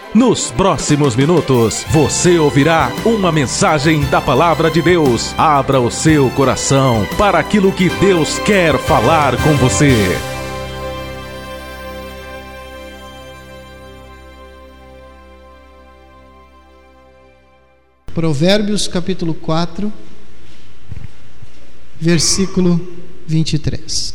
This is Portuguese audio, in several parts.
Nos próximos minutos, você ouvirá uma mensagem da Palavra de Deus. Abra o seu coração para aquilo que Deus quer falar com você. Provérbios capítulo 4, versículo 23.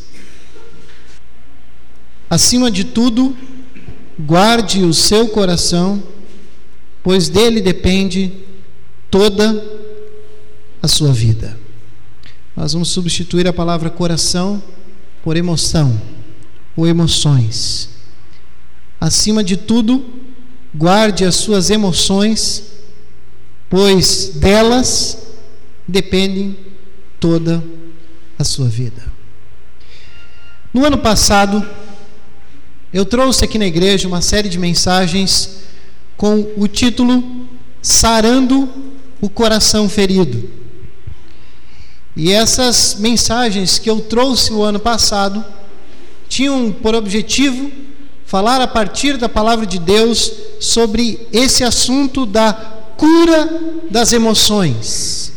Acima de tudo, guarde o seu coração, pois dele depende toda a sua vida. Nós vamos substituir a palavra coração por emoção ou emoções. Acima de tudo, guarde as suas emoções, pois delas depende toda a sua vida. No ano passado, eu trouxe aqui na igreja uma série de mensagens com o título Sarando o Coração Ferido. E essas mensagens que eu trouxe o ano passado tinham por objetivo falar a partir da palavra de Deus sobre esse assunto da cura das emoções.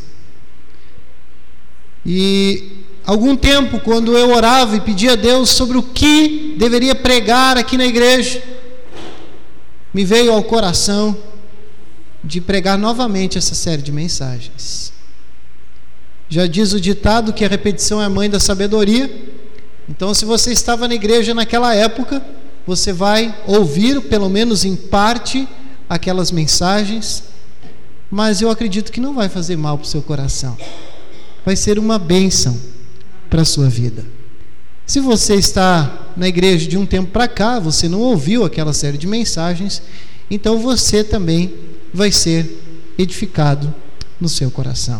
E algum tempo, quando eu orava e pedia a Deus sobre o que deveria pregar aqui na igreja, me veio ao coração de pregar novamente essa série de mensagens. Já diz o ditado que a repetição é a mãe da sabedoria. Então, se você estava na igreja naquela época, você vai ouvir, pelo menos em parte, aquelas mensagens, mas eu acredito que não vai fazer mal para o seu coração. Vai ser uma bênção para a sua vida. Se você está na igreja de um tempo para cá, você não ouviu aquela série de mensagens, então você também vai ser edificado no seu coração.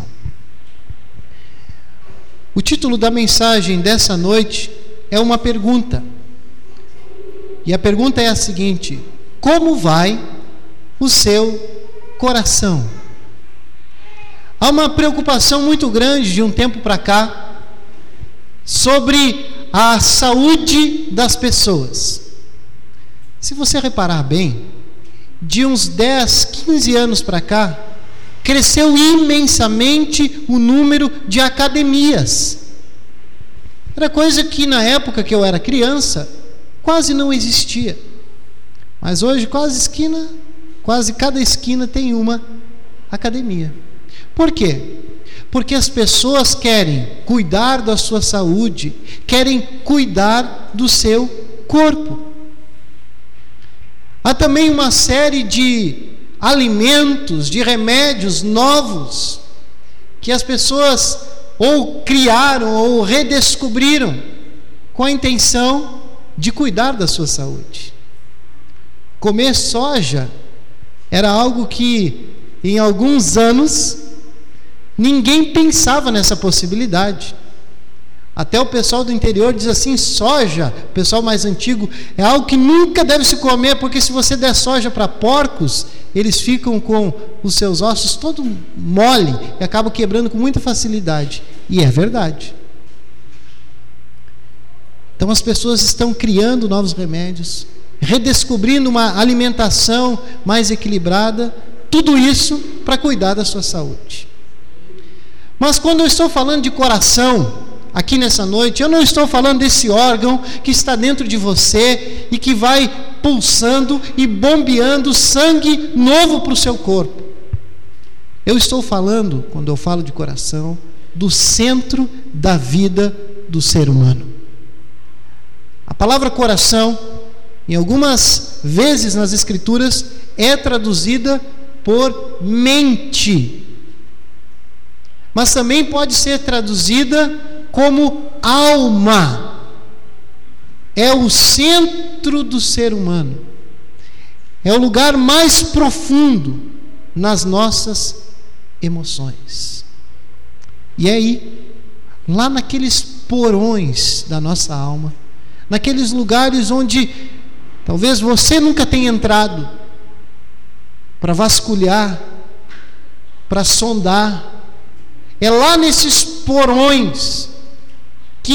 O título da mensagem dessa noite é uma pergunta. E a pergunta é a seguinte: como vai o seu coração? Há uma preocupação muito grande de um tempo para cá sobre a saúde das pessoas. Se você reparar bem, de uns 10, 15 anos para cá, cresceu imensamente o número de academias. Era coisa que na época que eu era criança quase não existia. Mas hoje quase cada esquina tem uma academia. Por quê? Porque as pessoas querem cuidar da sua saúde, querem cuidar do seu corpo. Há também uma série de alimentos, de remédios novos que as pessoas ou criaram ou redescobriram com a intenção de cuidar da sua saúde. Comer soja era algo que em alguns anos ninguém pensava nessa possibilidade. Até o pessoal do interior diz assim: soja, o pessoal mais antigo, é algo que nunca deve se comer, porque se você der soja para porcos, eles ficam com os seus ossos todo mole e acabam quebrando com muita facilidade. E é verdade. Então as pessoas estão criando novos remédios, redescobrindo uma alimentação mais equilibrada, tudo isso para cuidar da sua saúde. Mas quando eu estou falando de coração, aqui nessa noite, eu não estou falando desse órgão que está dentro de você e que vai pulsando e bombeando sangue novo para o seu corpo. Eu estou falando, quando eu falo de coração, do centro da vida do ser humano. A palavra coração, em algumas vezes nas Escrituras, é traduzida por mente, mas também pode ser traduzida como alma. É o centro do ser humano, é o lugar mais profundo nas nossas emoções. E aí, lá naqueles porões da nossa alma, naqueles lugares onde talvez você nunca tenha entrado para vasculhar, para sondar, é lá nesses porões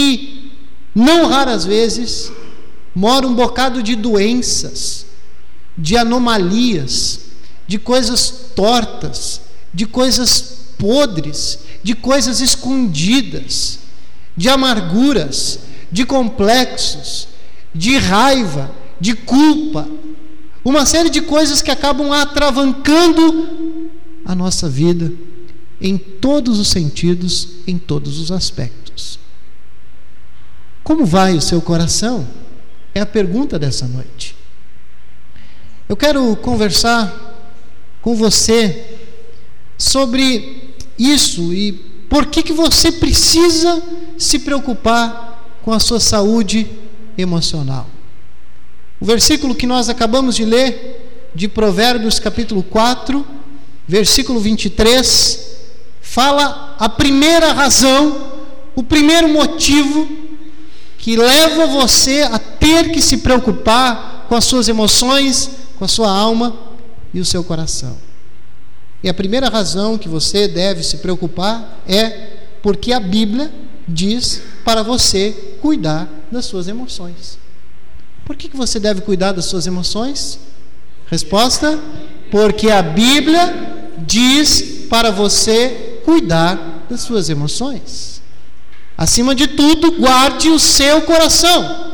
que, não raras vezes, mora um bocado de doenças, de anomalias, de coisas tortas, de coisas podres, de coisas escondidas, de amarguras, de complexos, de raiva, de culpa, uma série de coisas que acabam atravancando a nossa vida em todos os sentidos, em todos os aspectos. Como vai o seu coração? É a pergunta dessa noite. Eu quero conversar com você sobre isso e por que você precisa se preocupar com a sua saúde emocional. O versículo que nós acabamos de ler, de Provérbios capítulo 4, versículo 23, fala a primeira razão, o primeiro motivo que leva você a ter que se preocupar com as suas emoções, com a sua alma e o seu coração. E a primeira razão que você deve se preocupar é porque a Bíblia diz para você cuidar das suas emoções. Por que você deve cuidar das suas emoções? Resposta: porque a Bíblia diz para você cuidar das suas emoções. Acima de tudo, guarde o seu coração.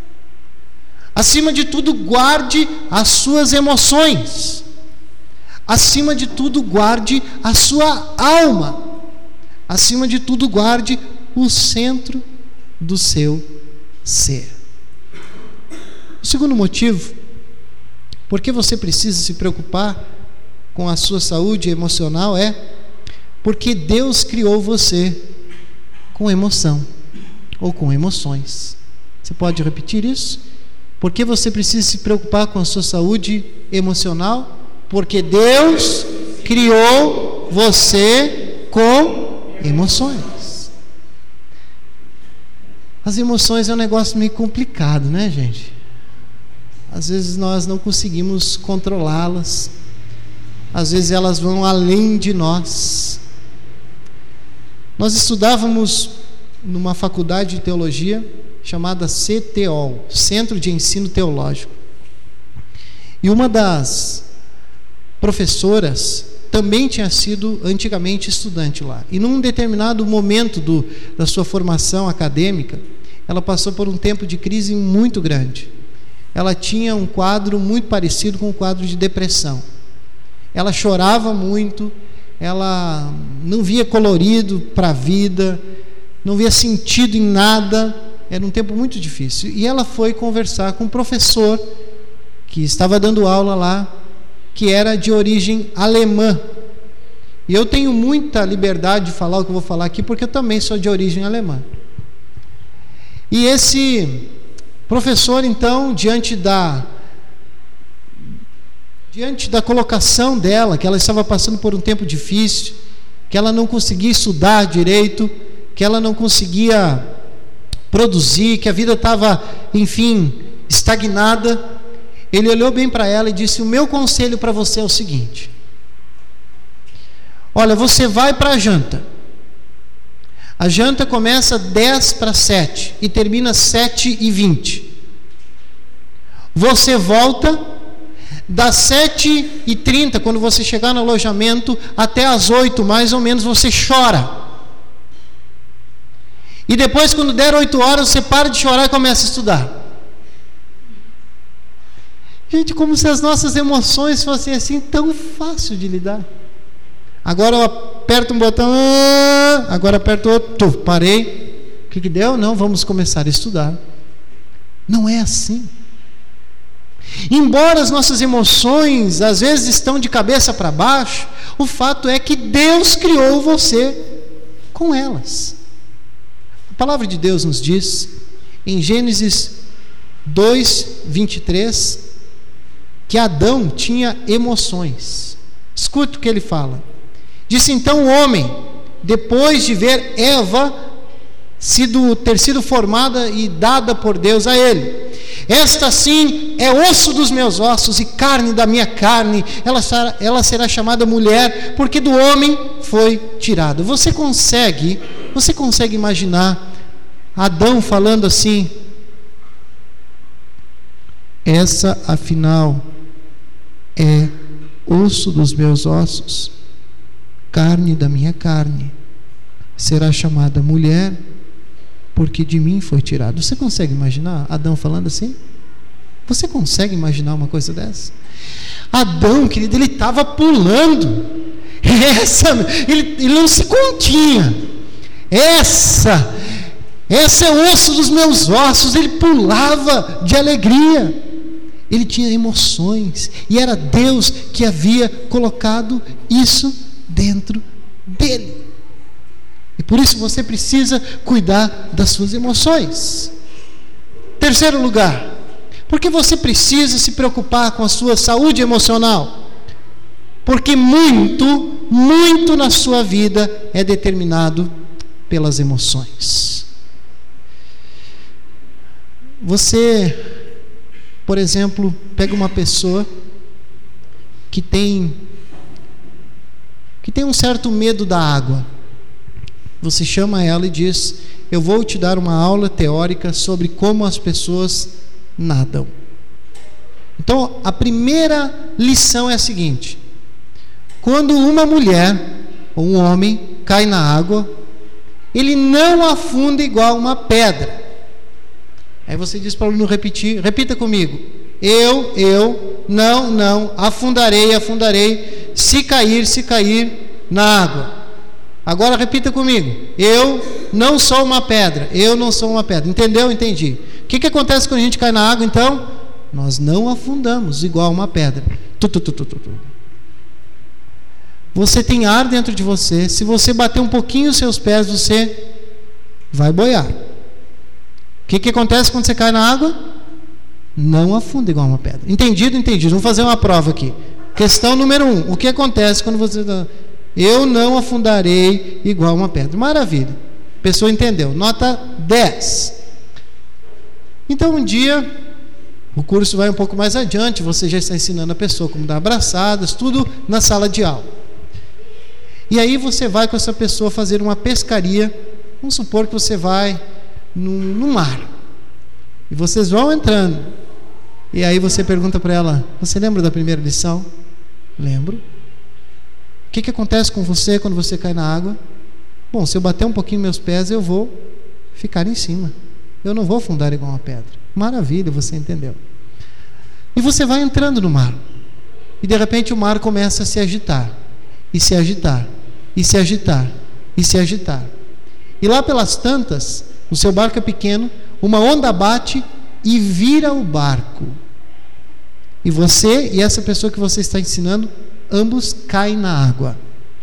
Acima de tudo, guarde as suas emoções. Acima de tudo, guarde a sua alma. Acima de tudo, guarde o centro do seu ser. O segundo motivo, por que você precisa se preocupar com a sua saúde emocional, é porque Deus criou você com emoção ou com emoções. Você pode repetir isso? Por que você precisa se preocupar com a sua saúde emocional? Porque Deus criou você com emoções. As emoções é um negócio meio complicado, né, gente? Às vezes nós não conseguimos controlá-las. Às vezes elas vão além de nós. Nós estudávamos numa faculdade de teologia chamada CTO, Centro de Ensino Teológico. E uma das professoras também tinha sido antigamente estudante lá. E num determinado momento da sua formação acadêmica, ela passou por um tempo de crise muito grande. Ela tinha um quadro muito parecido com um quadro de depressão. Ela chorava muito, ela não via colorido para a vida, não via sentido em nada, era um tempo muito difícil. E ela foi conversar com um professor que estava dando aula lá, que era de origem alemã. E eu tenho muita liberdade de falar o que eu vou falar aqui, porque eu também sou de origem alemã. E esse professor, então, diante da colocação dela, que ela estava passando por um tempo difícil, que ela não conseguia estudar direito, que ela não conseguia produzir, que a vida estava, enfim, estagnada, ele olhou bem para ela e disse: o meu conselho para você é o seguinte: olha, você vai para a janta. A janta começa 10:50 e termina 7:20. Você volta das 7:30, quando você chegar no alojamento, até as 8 mais ou menos, você chora. E depois, quando der 8 horas, você para de chorar e começa a estudar. Gente, como se as nossas emoções fossem assim tão fácil de lidar. Agora eu aperto um botão, agora aperto outro, parei. O que deu? Não, vamos começar a estudar. Não é assim. Embora as nossas emoções às vezes estão de cabeça para baixo, o fato é que Deus criou você com elas. A palavra de Deus nos diz, em Gênesis 2:23, que Adão tinha emoções. Escuta o que ele fala. Disse então o homem, depois de ver Eva ter sido formada e dada por Deus a ele: esta sim é osso dos meus ossos e carne da minha carne, ela será chamada mulher, porque do homem foi tirado. Você consegue imaginar Adão falando assim: essa afinal é osso dos meus ossos, carne da minha carne. Será chamada mulher, porque de mim foi tirado. Você consegue imaginar Adão falando assim? Você consegue imaginar uma coisa dessa? Adão, querido, ele estava pulando. Ele não se continha. Esse é o osso dos meus ossos. Ele pulava de alegria. Ele tinha emoções. E era Deus que havia colocado isso dentro dele. E por isso você precisa cuidar das suas emoções. Terceiro lugar, porque você precisa se preocupar com a sua saúde emocional. Porque muito na sua vida é determinado pelas emoções. Você, por exemplo, pega uma pessoa que tem um certo medo da água. Você chama ela e diz: eu vou te dar uma aula teórica sobre como as pessoas nadam. Então, a primeira lição é a seguinte: quando uma mulher ou um homem cai na água, ele não afunda igual uma pedra. Aí você diz para o aluno repetir, repita comigo: eu não afundarei, se cair na água. Agora repita comigo: eu não sou uma pedra. Entendeu? Entendi. O que acontece quando a gente cai na água, então? Nós não afundamos igual uma pedra. Você tem ar dentro de você. Se você bater um pouquinho os seus pés, você vai boiar. O que acontece quando você cai na água? Não afunda igual uma pedra. Entendido? Vamos fazer uma prova aqui. Questão número 1. O que acontece quando você... Eu não afundarei igual uma pedra. Maravilha. A pessoa entendeu. Nota 10. Então, um dia, o curso vai um pouco mais adiante. Você já está ensinando a pessoa como dar abraçadas, tudo na sala de aula. E aí você vai com essa pessoa fazer uma pescaria. Vamos supor que você vai no mar. E vocês vão entrando. E aí você pergunta para ela: você lembra da primeira lição? Lembro. O que acontece com você quando você cai na água? Bom, se eu bater um pouquinho meus pés, eu vou ficar em cima. Eu não vou afundar igual uma pedra. Maravilha, você entendeu. E você vai entrando no mar. E de repente o mar começa a se agitar. E se agitar. E se agitar. E se agitar. E lá pelas tantas, o seu barco é pequeno, uma onda bate e vira o barco. E você e essa pessoa que você está ensinando, ambos caem na água.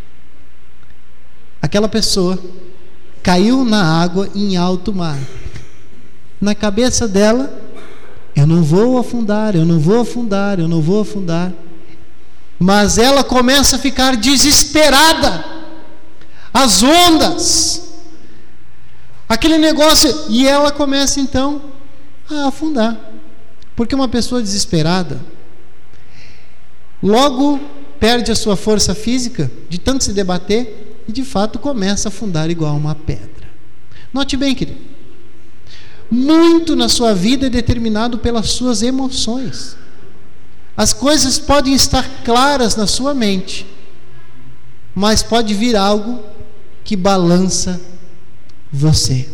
Aquela pessoa caiu na água em alto mar. Na cabeça dela: eu não vou afundar. Mas ela começa a ficar desesperada. As ondas, aquele negócio, e ela começa então a afundar. Porque uma pessoa desesperada logo perde a sua força física de tanto se debater e de fato começa a afundar igual uma pedra. Note bem, querido, muito na sua vida é determinado pelas suas emoções. As coisas podem estar claras na sua mente, mas pode vir algo que balança você.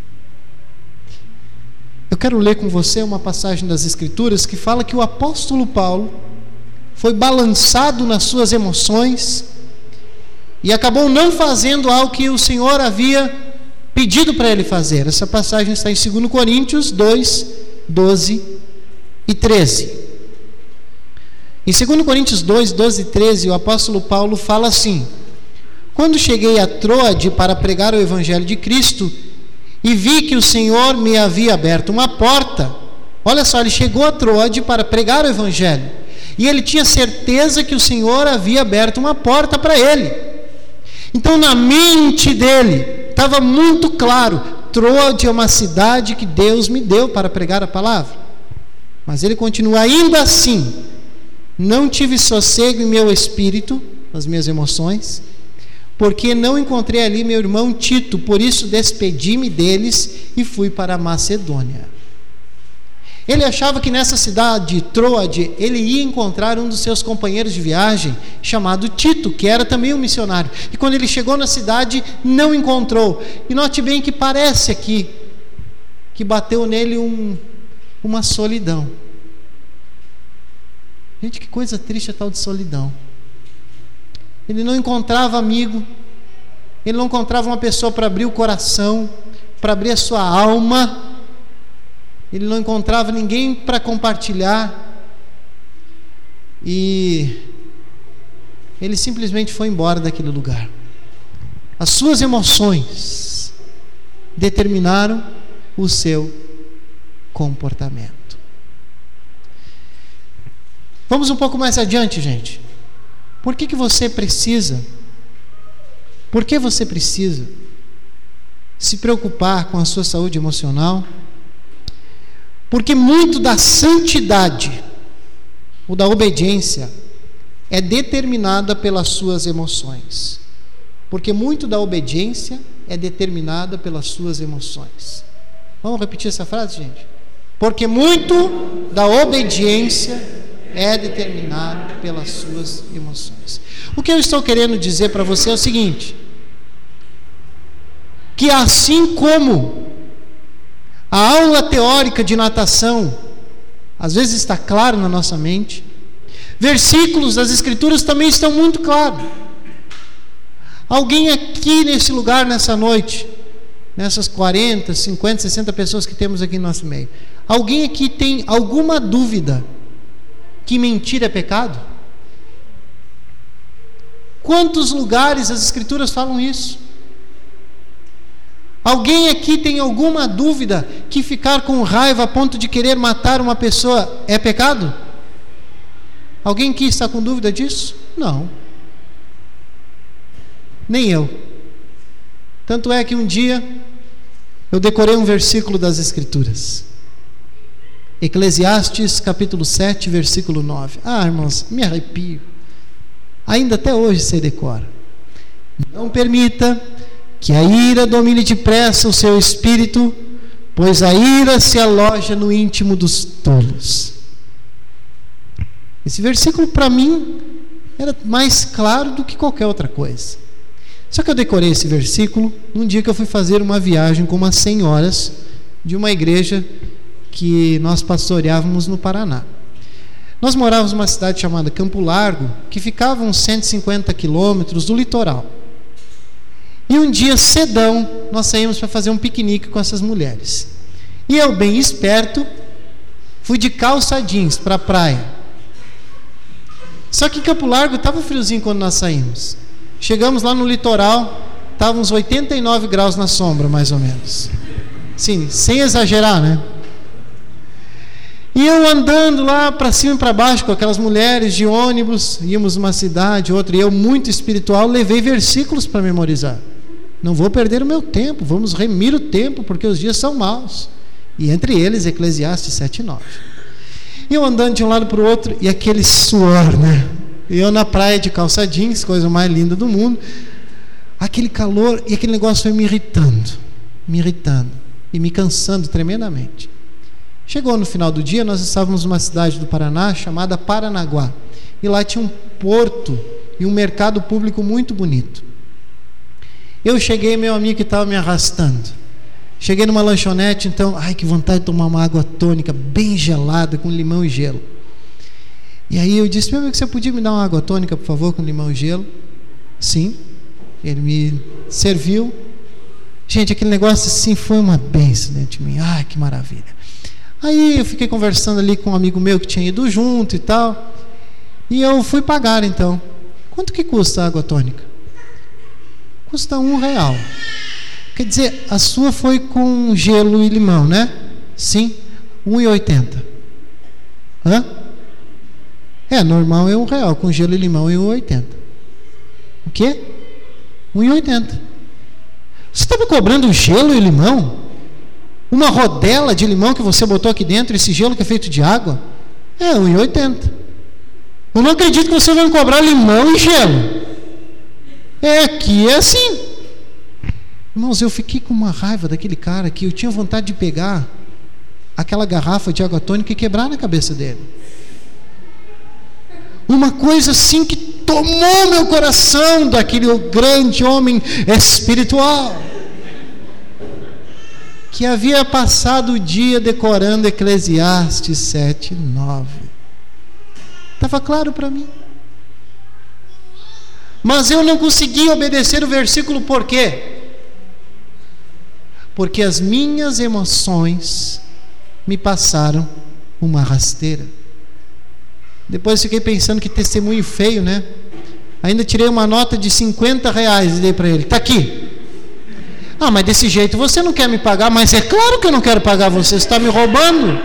Eu quero ler com você uma passagem das Escrituras que fala que o apóstolo Paulo foi balançado nas suas emoções e acabou não fazendo algo que o Senhor havia pedido para ele fazer. Essa passagem está em 2 Coríntios 2, 12 e 13. Em 2 Coríntios 2, 12 e 13, o apóstolo Paulo fala assim: quando cheguei a Troade para pregar o evangelho de Cristo e vi que o Senhor me havia aberto uma porta. Olha só, ele chegou a Troade para pregar o evangelho e ele tinha certeza que o Senhor havia aberto uma porta para ele. Então na mente dele estava muito claro: Troade é uma cidade que Deus me deu para pregar a palavra. Mas ele continua: ainda assim não tive sossego em meu espírito, nas minhas emoções, porque não encontrei ali meu irmão Tito, por isso despedi-me deles e fui para a Macedônia. Ele achava que nessa cidade, Troade, ele ia encontrar um dos seus companheiros de viagem, chamado Tito, que era também um missionário. E quando ele chegou na cidade, não encontrou. E note bem que parece aqui, que bateu nele uma solidão. Gente, que coisa triste a tal de solidão. Ele não encontrava amigo, ele não encontrava uma pessoa para abrir o coração, para abrir a sua alma. Ele não encontrava ninguém para compartilhar. E ele simplesmente foi embora daquele lugar. As suas emoções determinaram o seu comportamento. Vamos um pouco mais adiante, gente. Por que você precisa se preocupar com a sua saúde emocional? Porque muito da santidade ou da obediência é determinada pelas suas emoções. Porque muito da obediência é determinada pelas suas emoções. Vamos repetir essa frase, gente? Porque muito da obediência é determinado pelas suas emoções. O que eu estou querendo dizer para você é o seguinte: que assim como a aula teórica de natação às vezes está claro na nossa mente, versículos das Escrituras também estão muito claros. Alguém aqui nesse lugar, nessa noite, nessas 40, 50, 60 pessoas que temos aqui no nosso meio, alguém aqui tem alguma dúvida que mentir é pecado? Quantos lugares as Escrituras falam isso? Alguém aqui tem alguma dúvida que ficar com raiva a ponto de querer matar uma pessoa é pecado? Alguém aqui está com dúvida disso? Não. Nem eu. Tanto é que um dia eu decorei um versículo das Escrituras. Eclesiastes capítulo 7, versículo 9. Ah, irmãos, me arrepio. Ainda até hoje você decora. Não permita que a ira domine depressa o seu espírito, pois a ira se aloja no íntimo dos tolos. Esse versículo para mim era mais claro do que qualquer outra coisa. Só que eu decorei esse versículo num dia que eu fui fazer uma viagem com umas senhoras de uma igreja que nós pastoreávamos no Paraná. Nós morávamos numa cidade chamada Campo Largo, que ficava uns 150 quilômetros do litoral. E um dia cedão, nós saímos para fazer um piquenique com essas mulheres. E eu, bem esperto, fui de calça jeans para a praia. Só que em Campo Largo estava friozinho quando nós saímos. Chegamos lá no litoral, estava uns 89 graus na sombra, mais ou menos. Sim, sem exagerar, né? E eu andando lá para cima e para baixo com aquelas mulheres de ônibus, íamos uma cidade, outra, e eu, muito espiritual, levei versículos para memorizar. Não vou perder o meu tempo, vamos remir o tempo, porque os dias são maus. E entre eles, Eclesiastes 7:9. E eu andando de um lado para o outro, e aquele suor, né? E eu na praia de calça jeans, coisa mais linda do mundo. Aquele calor, e aquele negócio foi me irritando, e me cansando tremendamente. Chegou no final do dia, nós estávamos numa cidade do Paraná chamada Paranaguá. E lá tinha um porto e um mercado público muito bonito. Eu cheguei, meu amigo que estava me arrastando. Cheguei numa lanchonete, então, ai, que vontade de tomar uma água tônica bem gelada, com limão e gelo. E aí eu disse, meu amigo, você podia me dar uma água tônica, por favor, com limão e gelo? Sim. Ele me serviu. Gente, aquele negócio assim foi uma bênção dentro de mim. Ai, que maravilha. Aí eu fiquei conversando ali com um amigo meu que tinha ido junto e tal. E eu fui pagar então. Quanto que custa a água tônica? Custa R$1. Quer dizer, a sua foi com gelo e limão, né? Sim, R$1,80. Hã? Normal é R$1, com gelo e limão é R$1,80. O quê? R$1,80. Você está me cobrando gelo e limão? Uma rodela de limão que você botou aqui dentro, esse gelo que é feito de água? É R$1,80. Eu não acredito que você vai me cobrar limão e gelo. Aqui é assim. Irmãos, eu fiquei com uma raiva daquele cara que eu tinha vontade de pegar aquela garrafa de água tônica e quebrar na cabeça dele. Uma coisa assim que tomou meu coração daquele grande homem espiritual, que havia passado o dia decorando Eclesiastes 7:9. Estava claro para mim. Mas eu não consegui obedecer o versículo, por quê? Porque as minhas emoções me passaram uma rasteira. Depois fiquei pensando, que testemunho feio, né? Ainda tirei uma nota de R$50 e dei para ele. Está aqui. Ah, mas desse jeito você não quer me pagar? Mas é claro que eu não quero pagar você está me roubando.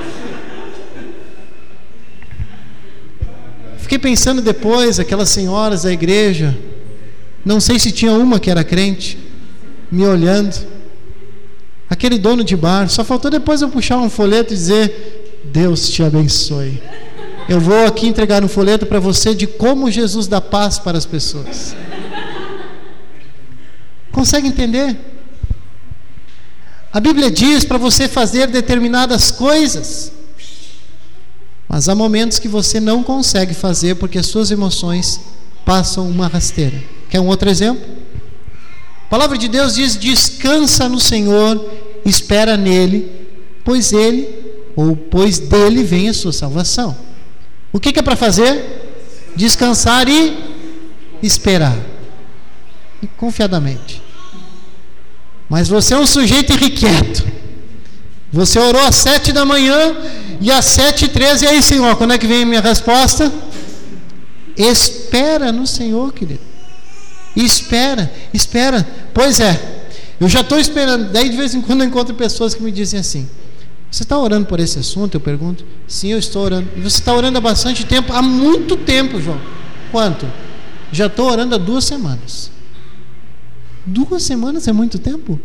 Fiquei pensando depois, aquelas senhoras da igreja, não sei se tinha uma que era crente, me olhando. Aquele dono de bar, só faltou depois eu puxar um folheto e dizer: Deus te abençoe. Eu vou aqui entregar um folheto para você de como Jesus dá paz para as pessoas. Consegue entender? A Bíblia diz para você fazer determinadas coisas, mas há momentos que você não consegue fazer porque as suas emoções passam uma rasteira. Quer um outro exemplo? A palavra de Deus diz: descansa no Senhor, espera nele, pois dele vem a sua salvação. O que é para fazer? Descansar e esperar, e confiadamente. Mas você é um sujeito irrequieto. Você orou às 7 da manhã e às 7h13, e aí, Senhor, quando é que vem a minha resposta? Espera no Senhor, querido. Espera. Pois é, eu já estou esperando. Daí de vez em quando eu encontro pessoas que me dizem assim: você está orando por esse assunto? Eu pergunto. Sim, eu estou orando. E você está orando há bastante tempo? Há muito tempo, João. Quanto? Já estou orando há 2 semanas. 2 semanas é muito tempo?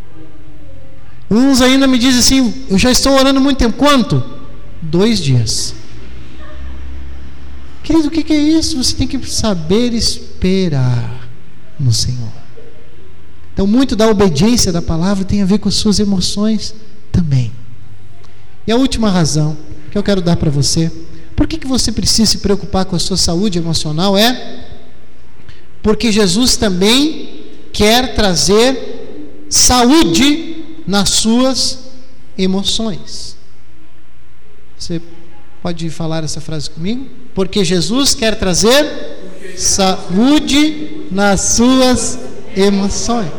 Uns ainda me dizem assim: eu já estou orando há muito tempo. Quanto? 2 dias. Querido, o que é isso? Você tem que saber esperar no Senhor. Então, muito da obediência da palavra tem a ver com as suas emoções também. E a última razão que eu quero dar para você, por que você precisa se preocupar com a sua saúde emocional, é porque Jesus também quer trazer saúde nas suas emoções. Você pode falar essa frase comigo? Porque Jesus quer trazer saúde nas suas emoções.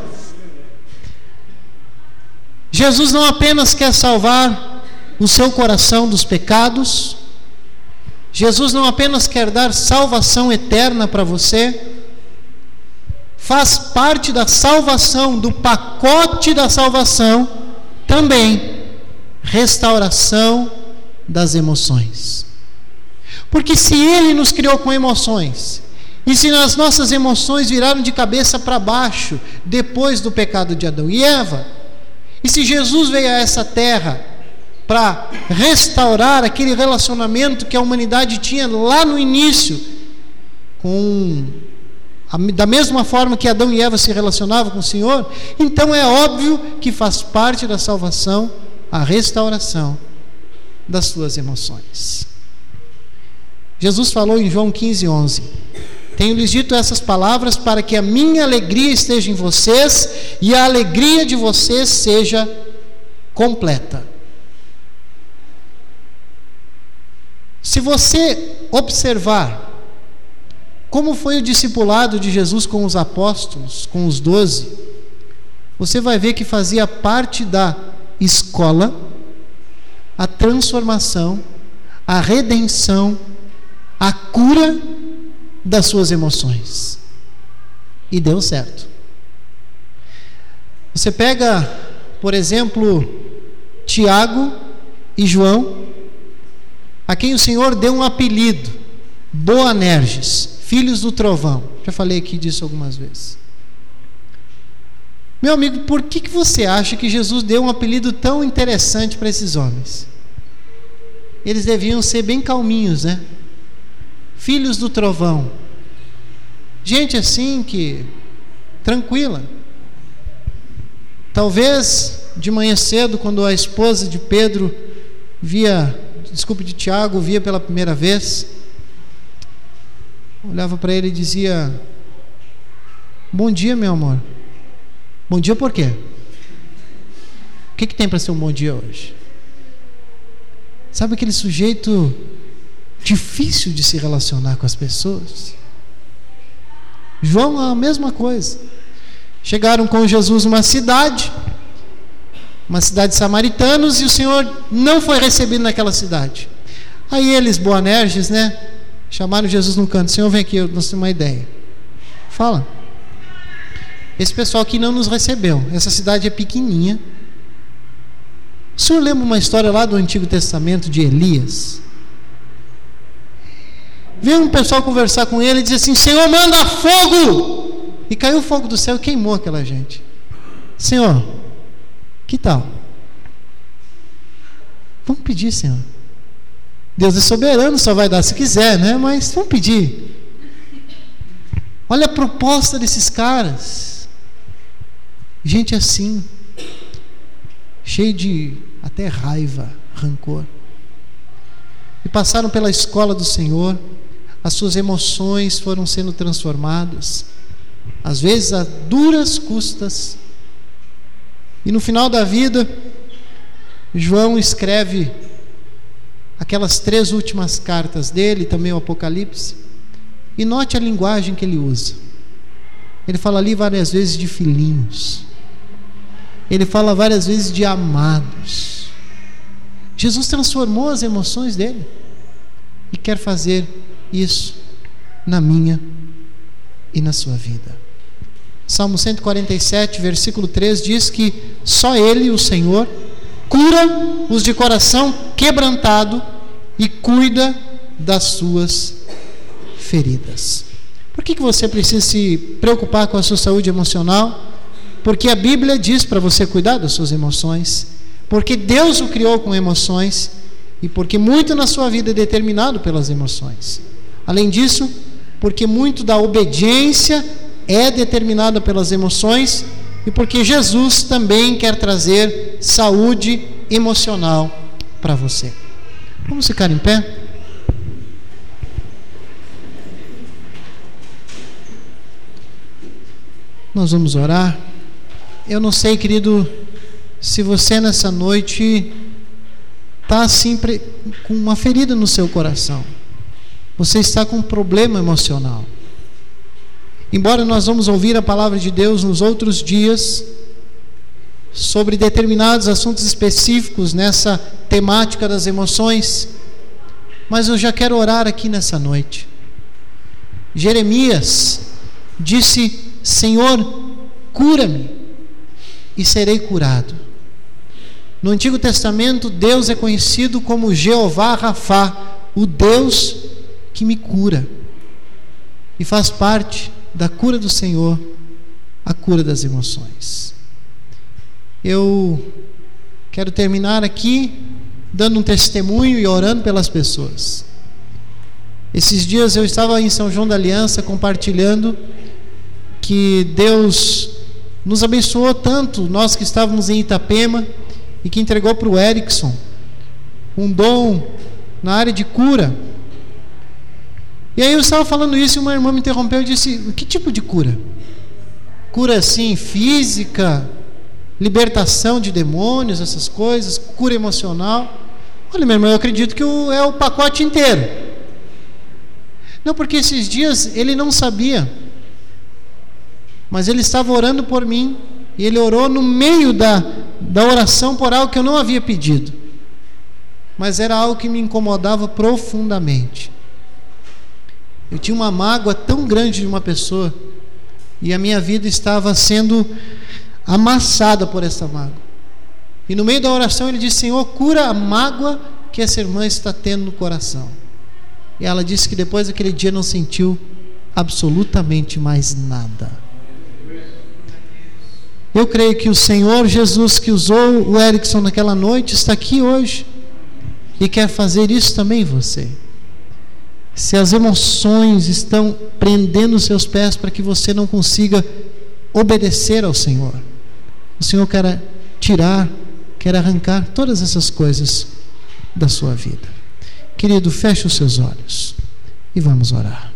Jesus não apenas quer salvar o seu coração dos pecados, Jesus não apenas quer dar salvação eterna para você, faz parte da salvação, do pacote da salvação, também restauração das emoções. Porque se Ele nos criou com emoções, e se as nossas emoções viraram de cabeça para baixo depois do pecado de Adão e Eva, e se Jesus veio a essa terra para restaurar aquele relacionamento que a humanidade tinha lá no início, da mesma forma que Adão e Eva se relacionavam com o Senhor, então é óbvio que faz parte da salvação a restauração das suas emoções. Jesus falou em João 15:11: tenho-lhes dito essas palavras para que a minha alegria esteja em vocês e a alegria de vocês seja completa. Se você observar como foi o discipulado de Jesus com os apóstolos, com os 12, você vai ver que fazia parte da escola a transformação, a redenção, a cura das suas emoções. E deu certo. Você pega, por exemplo, Tiago e João, a quem o Senhor deu um apelido, Boanerges, filhos do trovão. Já falei aqui disso algumas vezes. Meu amigo, por que você acha que Jesus deu um apelido tão interessante para esses homens? Eles deviam ser bem calminhos, né? Filhos do trovão. Gente assim que tranquila. Talvez de manhã cedo, quando a esposa de Pedro de Tiago, via pela primeira vez, olhava para ele e dizia: bom dia, meu amor. Bom dia por quê? O que tem para ser um bom dia hoje? Sabe aquele sujeito difícil de se relacionar com as pessoas? João, a mesma coisa. Chegaram com Jesus numa cidade de samaritanos, e o Senhor não foi recebido naquela cidade. Aí eles, boanerges, chamaram Jesus num canto: Senhor, vem aqui, nós temos uma ideia. Fala. Esse pessoal aqui não nos recebeu, essa cidade é pequenininha. O senhor lembra uma história lá do Antigo Testamento de Elias? Veio um pessoal conversar com ele e disse assim: Senhor, manda fogo! E caiu fogo do céu e queimou aquela gente. Senhor, que tal? Vamos pedir, Senhor. Deus é soberano, só vai dar se quiser, mas vamos pedir. Olha a proposta desses caras. Gente assim, cheio de até raiva, rancor. E passaram pela escola do Senhor. As suas emoções foram sendo transformadas, às vezes a duras custas. E no final da vida, João escreve aquelas 3 últimas cartas dele, também o Apocalipse. E note a linguagem que ele usa. Ele fala ali várias vezes de filhinhos. Ele fala várias vezes de amados. Jesus transformou as emoções dele e quer fazer isso na minha e na sua vida. Salmo 147, versículo 3 diz que só Ele, o Senhor, cura os de coração quebrantado e cuida das suas feridas. Por que você precisa se preocupar com a sua saúde emocional? Porque a Bíblia diz para você cuidar das suas emoções, porque Deus o criou com emoções, e porque muito na sua vida é determinado pelas emoções. Além disso, porque muito da obediência é determinada pelas emoções, e porque Jesus também quer trazer saúde emocional para você. Vamos ficar em pé? Nós vamos orar. Eu não sei, querido, se você nessa noite está assim com uma ferida no seu coração. Você está com um problema emocional. Embora nós vamos ouvir a palavra de Deus nos outros dias sobre determinados assuntos específicos nessa temática das emoções, mas eu já quero orar aqui nessa noite. Jeremias disse: Senhor, cura-me e serei curado. No Antigo Testamento, Deus é conhecido como Jeová Rafá, o Deus que me cura. E faz parte da cura do Senhor a cura das emoções. Eu quero terminar aqui dando um testemunho e orando pelas pessoas. Esses dias eu estava em São João da Aliança compartilhando que Deus nos abençoou tanto, nós que estávamos em Itapema, e que entregou para o Erickson um dom na área de cura. E aí eu estava falando isso e uma irmã me interrompeu e disse: que tipo de cura? Cura assim, física, libertação de demônios, essas coisas, cura emocional? Olha, minha irmã, eu acredito que é o pacote inteiro. Não, porque esses dias ele não sabia, mas ele estava orando por mim, e ele orou no meio da oração por algo que eu não havia pedido, mas era algo que me incomodava profundamente. Eu tinha uma mágoa tão grande de uma pessoa, e a minha vida estava sendo amassada por essa mágoa. E no meio da oração ele disse: Senhor, cura a mágoa que essa irmã está tendo no coração. E ela disse que depois daquele dia não sentiu absolutamente mais nada. Eu creio que o Senhor Jesus, que usou o Erickson naquela noite, está aqui hoje e quer fazer isso também em você. Se as emoções estão prendendo os seus pés para que você não consiga obedecer ao Senhor, o Senhor quer tirar, quer arrancar todas essas coisas da sua vida. Querido, feche os seus olhos e vamos orar.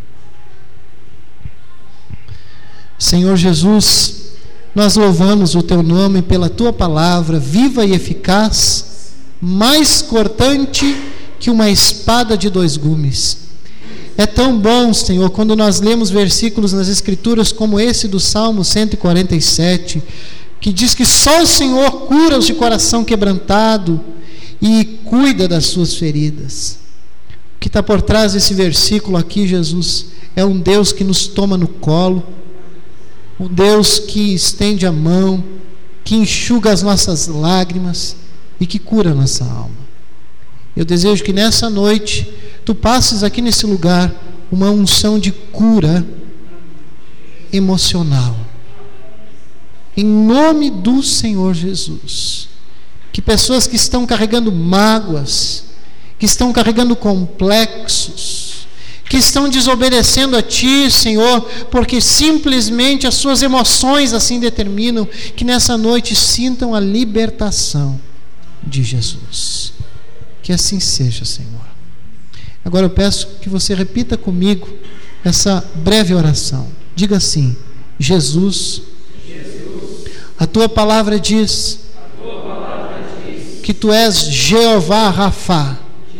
Senhor Jesus, nós louvamos o Teu nome pela Tua palavra, viva e eficaz, mais cortante que uma espada de 2 gumes. É tão bom, Senhor, quando nós lemos versículos nas Escrituras como esse do Salmo 147, que diz que só o Senhor cura os de coração quebrantado e cuida das suas feridas. O que está por trás desse versículo aqui, Jesus, é um Deus que nos toma no colo, um Deus que estende a mão, que enxuga as nossas lágrimas e que cura a nossa alma. Eu desejo que nessa noite Tu passes aqui nesse lugar uma unção de cura emocional. Em nome do Senhor Jesus. Que pessoas que estão carregando mágoas, que estão carregando complexos, que estão desobedecendo a Ti, Senhor, porque simplesmente as suas emoções assim determinam, que nessa noite sintam a libertação de Jesus. Que assim seja, Senhor. Agora eu peço que você repita comigo essa breve oração. Diga assim: Jesus, a Tua palavra diz que Tu és Jeová Rafá,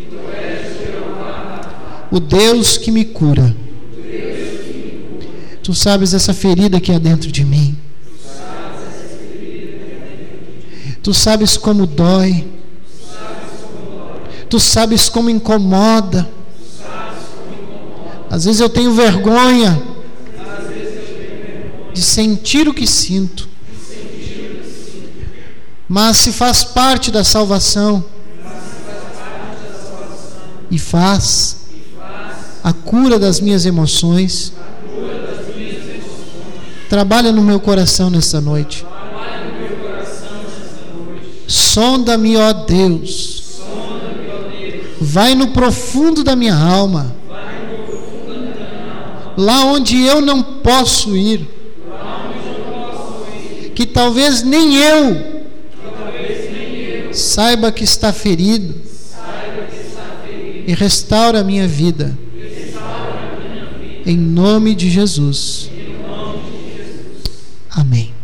o Deus que me cura. Tu sabes essa ferida que há dentro de mim. Tu sabes como dói. Tu sabes como incomoda. Às vezes eu tenho vergonha de sentir o que sinto. Mas se faz parte da salvação e faz a cura das minhas emoções, trabalha no meu coração nessa noite. Sonda-me, ó Deus. Vai no profundo da minha alma, lá onde eu não posso ir, que talvez nem eu saiba que está ferido, e restaura a minha vida, em nome de Jesus. Amém.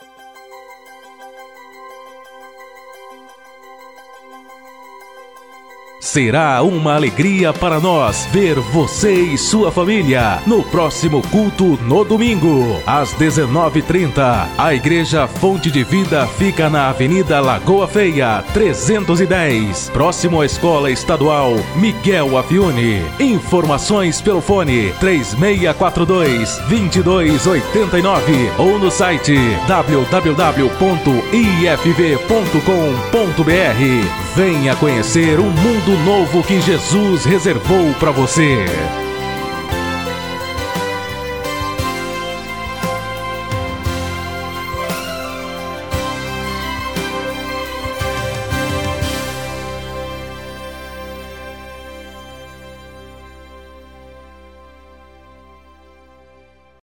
Será uma alegria para nós ver você e sua família no próximo culto no domingo, às 19h30. A Igreja Fonte de Vida fica na Avenida Lagoa Feia, 310, próximo à Escola Estadual Miguel Afiuni. Informações pelo fone 3642-2289 ou no site www.ifv.com.br. Venha conhecer um mundo novo que Jesus reservou para você.